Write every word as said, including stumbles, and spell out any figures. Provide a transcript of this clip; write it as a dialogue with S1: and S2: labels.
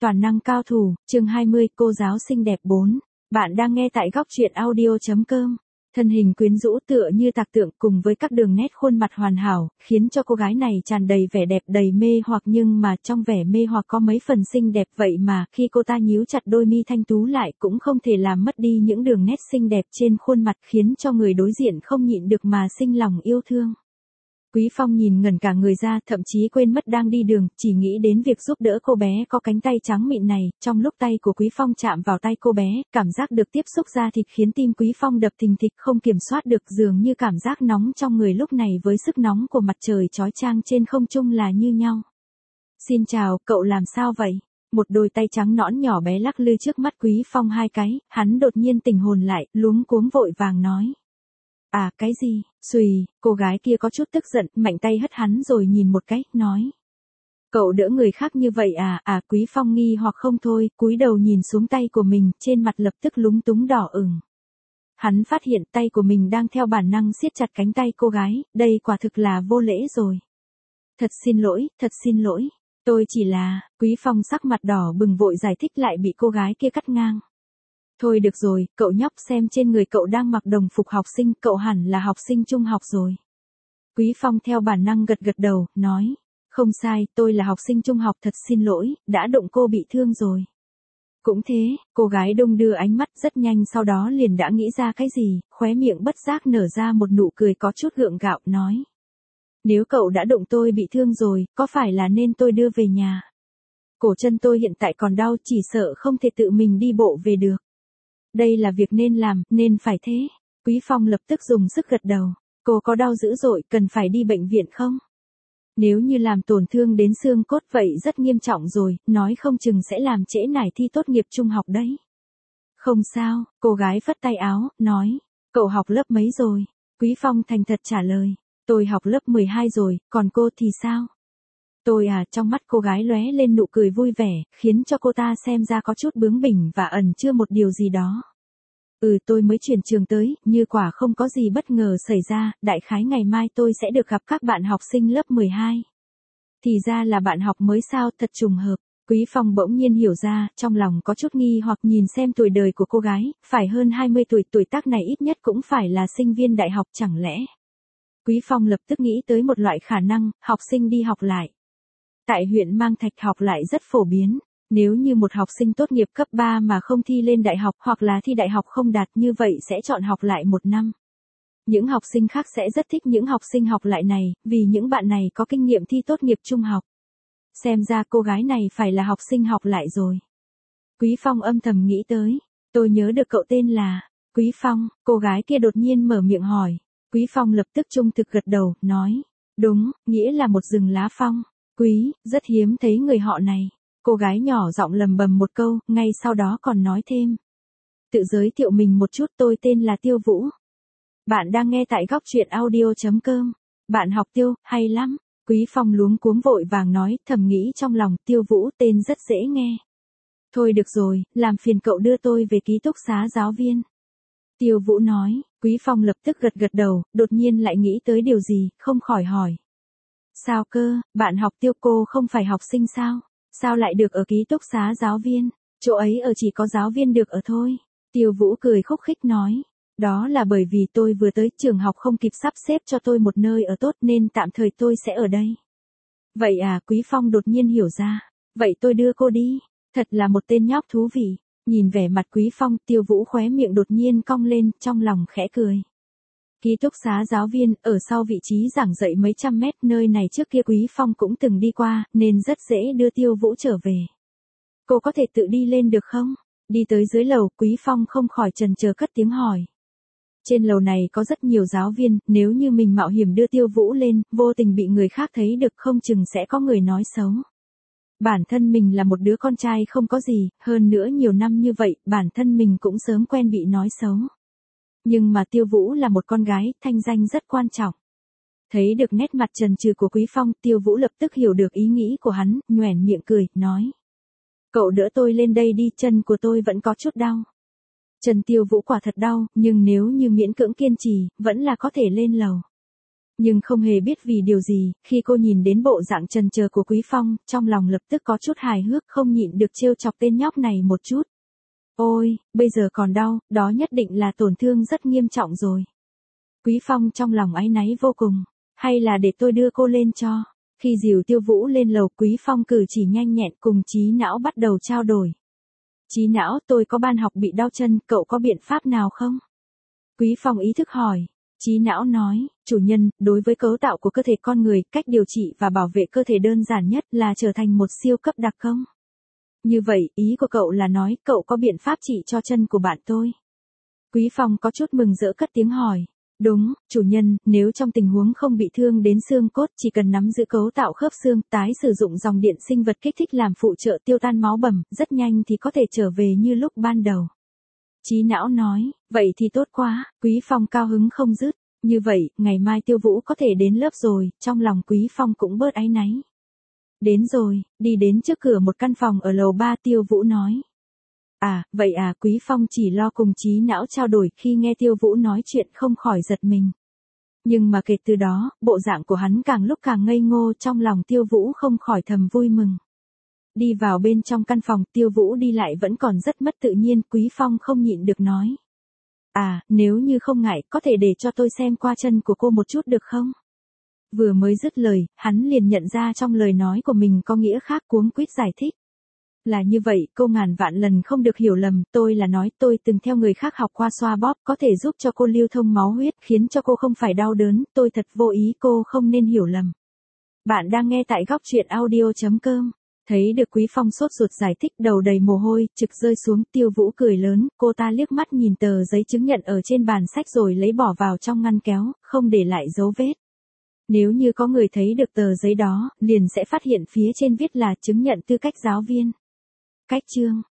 S1: Toàn năng cao thủ, chương hai mươi, cô giáo xinh đẹp bốn. Bạn đang nghe tại góc truyện audio chấm com. Thân hình quyến rũ tựa như tạc tượng cùng với các đường nét khuôn mặt hoàn hảo, khiến cho cô gái này tràn đầy vẻ đẹp đầy mê hoặc, nhưng mà trong vẻ mê hoặc có mấy phần xinh đẹp, vậy mà khi cô ta nhíu chặt đôi mi thanh tú lại cũng không thể làm mất đi những đường nét xinh đẹp trên khuôn mặt, khiến cho người đối diện không nhịn được mà sinh lòng yêu thương. Quý Phong nhìn ngẩn cả người ra, thậm chí quên mất đang đi đường, chỉ nghĩ đến việc giúp đỡ cô bé có cánh tay trắng mịn này. Trong lúc tay của Quý Phong chạm vào tay cô bé, cảm giác được tiếp xúc da thịt khiến tim Quý Phong đập thình thịch không kiểm soát được, dường như cảm giác nóng trong người lúc này với sức nóng của mặt trời chói chang trên không trung là như nhau. Xin chào, cậu làm sao vậy? Một đôi tay trắng nõn nhỏ bé lắc lư trước mắt Quý Phong hai cái, hắn đột nhiên tỉnh hồn lại, luống cuống vội vàng nói. À, cái gì? Xùy, cô gái kia có chút tức giận, mạnh tay hất hắn rồi nhìn một cái, nói. Cậu đỡ người khác như vậy à? À, Quý Phong nghi hoặc không thôi, cúi đầu nhìn xuống tay của mình, trên mặt lập tức lúng túng đỏ ửng. Hắn phát hiện tay của mình đang theo bản năng siết chặt cánh tay cô gái, đây quả thực là vô lễ rồi. Thật xin lỗi, thật xin lỗi. Tôi chỉ là, Quý Phong sắc mặt đỏ bừng vội giải thích lại bị cô gái kia cắt ngang. Thôi được rồi, cậu nhóc, xem trên người cậu đang mặc đồng phục học sinh, cậu hẳn là học sinh trung học rồi. Quý Phong theo bản năng gật gật đầu, nói. Không sai, tôi là học sinh trung học, thật xin lỗi, đã đụng cô bị thương rồi. Cũng thế, cô gái đung đưa ánh mắt rất nhanh, sau đó liền đã nghĩ ra cái gì, khóe miệng bất giác nở ra một nụ cười có chút gượng gạo, nói. Nếu cậu đã đụng tôi bị thương rồi, có phải là nên tôi đưa về nhà? Cổ chân tôi hiện tại còn đau, chỉ sợ không thể tự mình đi bộ về được. Đây là việc nên làm, nên phải thế. Quý Phong lập tức dùng sức gật đầu. Cô có đau dữ dội, cần phải đi bệnh viện không? Nếu như làm tổn thương đến xương cốt vậy rất nghiêm trọng rồi, nói không chừng sẽ làm trễ nải thi tốt nghiệp trung học đấy. Không sao, cô gái phất tay áo, nói. Cậu học lớp mấy rồi? Quý Phong thành thật trả lời. Tôi học lớp mười hai rồi, còn cô thì sao? Tôi à, trong mắt cô gái lóe lên nụ cười vui vẻ, khiến cho cô ta xem ra có chút bướng bỉnh và ẩn chứa một điều gì đó. Ừ, tôi mới chuyển trường tới, như quả không có gì bất ngờ xảy ra, đại khái ngày mai tôi sẽ được gặp các bạn học sinh lớp mười hai. Thì ra là bạn học mới sao, thật trùng hợp. Quý Phong bỗng nhiên hiểu ra, trong lòng có chút nghi hoặc nhìn xem tuổi đời của cô gái, phải hơn hai mươi tuổi, tuổi tác này ít nhất cũng phải là sinh viên đại học chẳng lẽ. Quý Phong lập tức nghĩ tới một loại khả năng, học sinh đi học lại. Tại huyện Mang Thạch học lại rất phổ biến, nếu như một học sinh tốt nghiệp cấp ba mà không thi lên đại học hoặc là thi đại học không đạt, như vậy sẽ chọn học lại một năm. Những học sinh khác sẽ rất thích những học sinh học lại này, vì những bạn này có kinh nghiệm thi tốt nghiệp trung học. Xem ra cô gái này phải là học sinh học lại rồi. Quý Phong âm thầm nghĩ tới, tôi nhớ được cậu tên là Quý Phong, cô gái kia đột nhiên mở miệng hỏi. Quý Phong lập tức trung thực gật đầu, nói, đúng, nghĩa là một rừng lá phong. Quý, rất hiếm thấy người họ này. Cô gái nhỏ giọng lầm bầm một câu, ngay sau đó còn nói thêm. Tự giới thiệu mình một chút, tôi tên là Tiêu Vũ. Bạn đang nghe tại góc truyện audio chấm com. Bạn học Tiêu, hay lắm. Quý Phong luống cuống vội vàng nói, thầm nghĩ trong lòng, Tiêu Vũ tên rất dễ nghe. Thôi được rồi, làm phiền cậu đưa tôi về ký túc xá giáo viên. Tiêu Vũ nói, Quý Phong lập tức gật gật đầu, đột nhiên lại nghĩ tới điều gì, không khỏi hỏi. Sao cơ, bạn học Tiêu, cô không phải học sinh sao? Sao lại được ở ký túc xá giáo viên? Chỗ ấy ở chỉ có giáo viên được ở thôi. Tiêu Vũ cười khúc khích nói. Đó là bởi vì tôi vừa tới trường học không kịp sắp xếp cho tôi một nơi ở tốt nên tạm thời tôi sẽ ở đây. Vậy à, Quý Phong đột nhiên hiểu ra. Vậy tôi đưa cô đi. Thật là một tên nhóc thú vị. Nhìn vẻ mặt Quý Phong, Tiêu Vũ khóe miệng đột nhiên cong lên, trong lòng khẽ cười. Ký túc xá giáo viên, ở sau vị trí giảng dạy mấy trăm mét, nơi này trước kia Quý Phong cũng từng đi qua, nên rất dễ đưa Tiêu Vũ trở về. Cô có thể tự đi lên được không? Đi tới dưới lầu, Quý Phong không khỏi chần chờ cất tiếng hỏi. Trên lầu này có rất nhiều giáo viên, nếu như mình mạo hiểm đưa Tiêu Vũ lên, vô tình bị người khác thấy được không chừng sẽ có người nói xấu. Bản thân mình là một đứa con trai không có gì, hơn nữa nhiều năm như vậy, bản thân mình cũng sớm quen bị nói xấu. Nhưng mà Tiêu Vũ là một con gái, thanh danh rất quan trọng. Thấy được nét mặt chần chừ của Quý Phong, Tiêu Vũ lập tức hiểu được ý nghĩ của hắn, nhoẻn miệng cười, nói. Cậu đỡ tôi lên đây đi, chân của tôi vẫn có chút đau. Chân Tiêu Vũ quả thật đau, nhưng nếu như miễn cưỡng kiên trì, vẫn là có thể lên lầu. Nhưng không hề biết vì điều gì, khi cô nhìn đến bộ dạng chần chờ của Quý Phong, trong lòng lập tức có chút hài hước không nhịn được trêu chọc tên nhóc này một chút. Ôi, bây giờ còn đau, đó nhất định là tổn thương rất nghiêm trọng rồi. Quý Phong trong lòng áy náy vô cùng, hay là để tôi đưa cô lên cho. Khi dìu Tiêu Vũ lên lầu, Quý Phong cử chỉ nhanh nhẹn cùng Trí Não bắt đầu trao đổi. Trí Não, tôi có ban học bị đau chân, cậu có biện pháp nào không? Quý Phong ý thức hỏi. Trí Não nói, chủ nhân, đối với cấu tạo của cơ thể con người, cách điều trị và bảo vệ cơ thể đơn giản nhất là trở thành một siêu cấp đặc công. Như vậy, ý của cậu là nói, cậu có biện pháp trị cho chân của bạn tôi. Quý Phong có chút mừng rỡ cất tiếng hỏi. Đúng, chủ nhân, nếu trong tình huống không bị thương đến xương cốt, chỉ cần nắm giữ cấu tạo khớp xương, tái sử dụng dòng điện sinh vật kích thích làm phụ trợ tiêu tan máu bầm, rất nhanh thì có thể trở về như lúc ban đầu. Trí Não nói, vậy thì tốt quá, Quý Phong cao hứng không dứt. Như vậy, ngày mai Tiêu Vũ có thể đến lớp rồi, trong lòng Quý Phong cũng bớt áy náy. Đến rồi, đi đến trước cửa một căn phòng ở lầu ba, Tiêu Vũ nói. À, vậy à, Quý Phong chỉ lo cùng Trí Não trao đổi, khi nghe Tiêu Vũ nói chuyện không khỏi giật mình. Nhưng mà kể từ đó, bộ dạng của hắn càng lúc càng ngây ngô, trong lòng Tiêu Vũ không khỏi thầm vui mừng. Đi vào bên trong căn phòng, Tiêu Vũ đi lại vẫn còn rất mất tự nhiên, Quý Phong không nhịn được nói. À, nếu như không ngại, có thể để cho tôi xem qua chân của cô một chút được không? Vừa mới dứt lời, hắn liền nhận ra trong lời nói của mình có nghĩa khác, cuống quýt giải thích. Là như vậy, cô ngàn vạn lần không được hiểu lầm, tôi là nói tôi từng theo người khác học qua xoa bóp, có thể giúp cho cô lưu thông máu huyết, khiến cho cô không phải đau đớn, tôi thật vô ý, cô không nên hiểu lầm. Bạn đang nghe tại góc truyện audio chấm com. Thấy được Quý Phong sốt ruột giải thích, đầu đầy mồ hôi, trực rơi xuống, Tiêu Vũ cười lớn, cô ta liếc mắt nhìn tờ giấy chứng nhận ở trên bàn sách rồi lấy bỏ vào trong ngăn kéo, không để lại dấu vết. Nếu như có người thấy được tờ giấy đó, liền sẽ phát hiện phía trên viết là chứng nhận tư cách giáo viên. Cách chương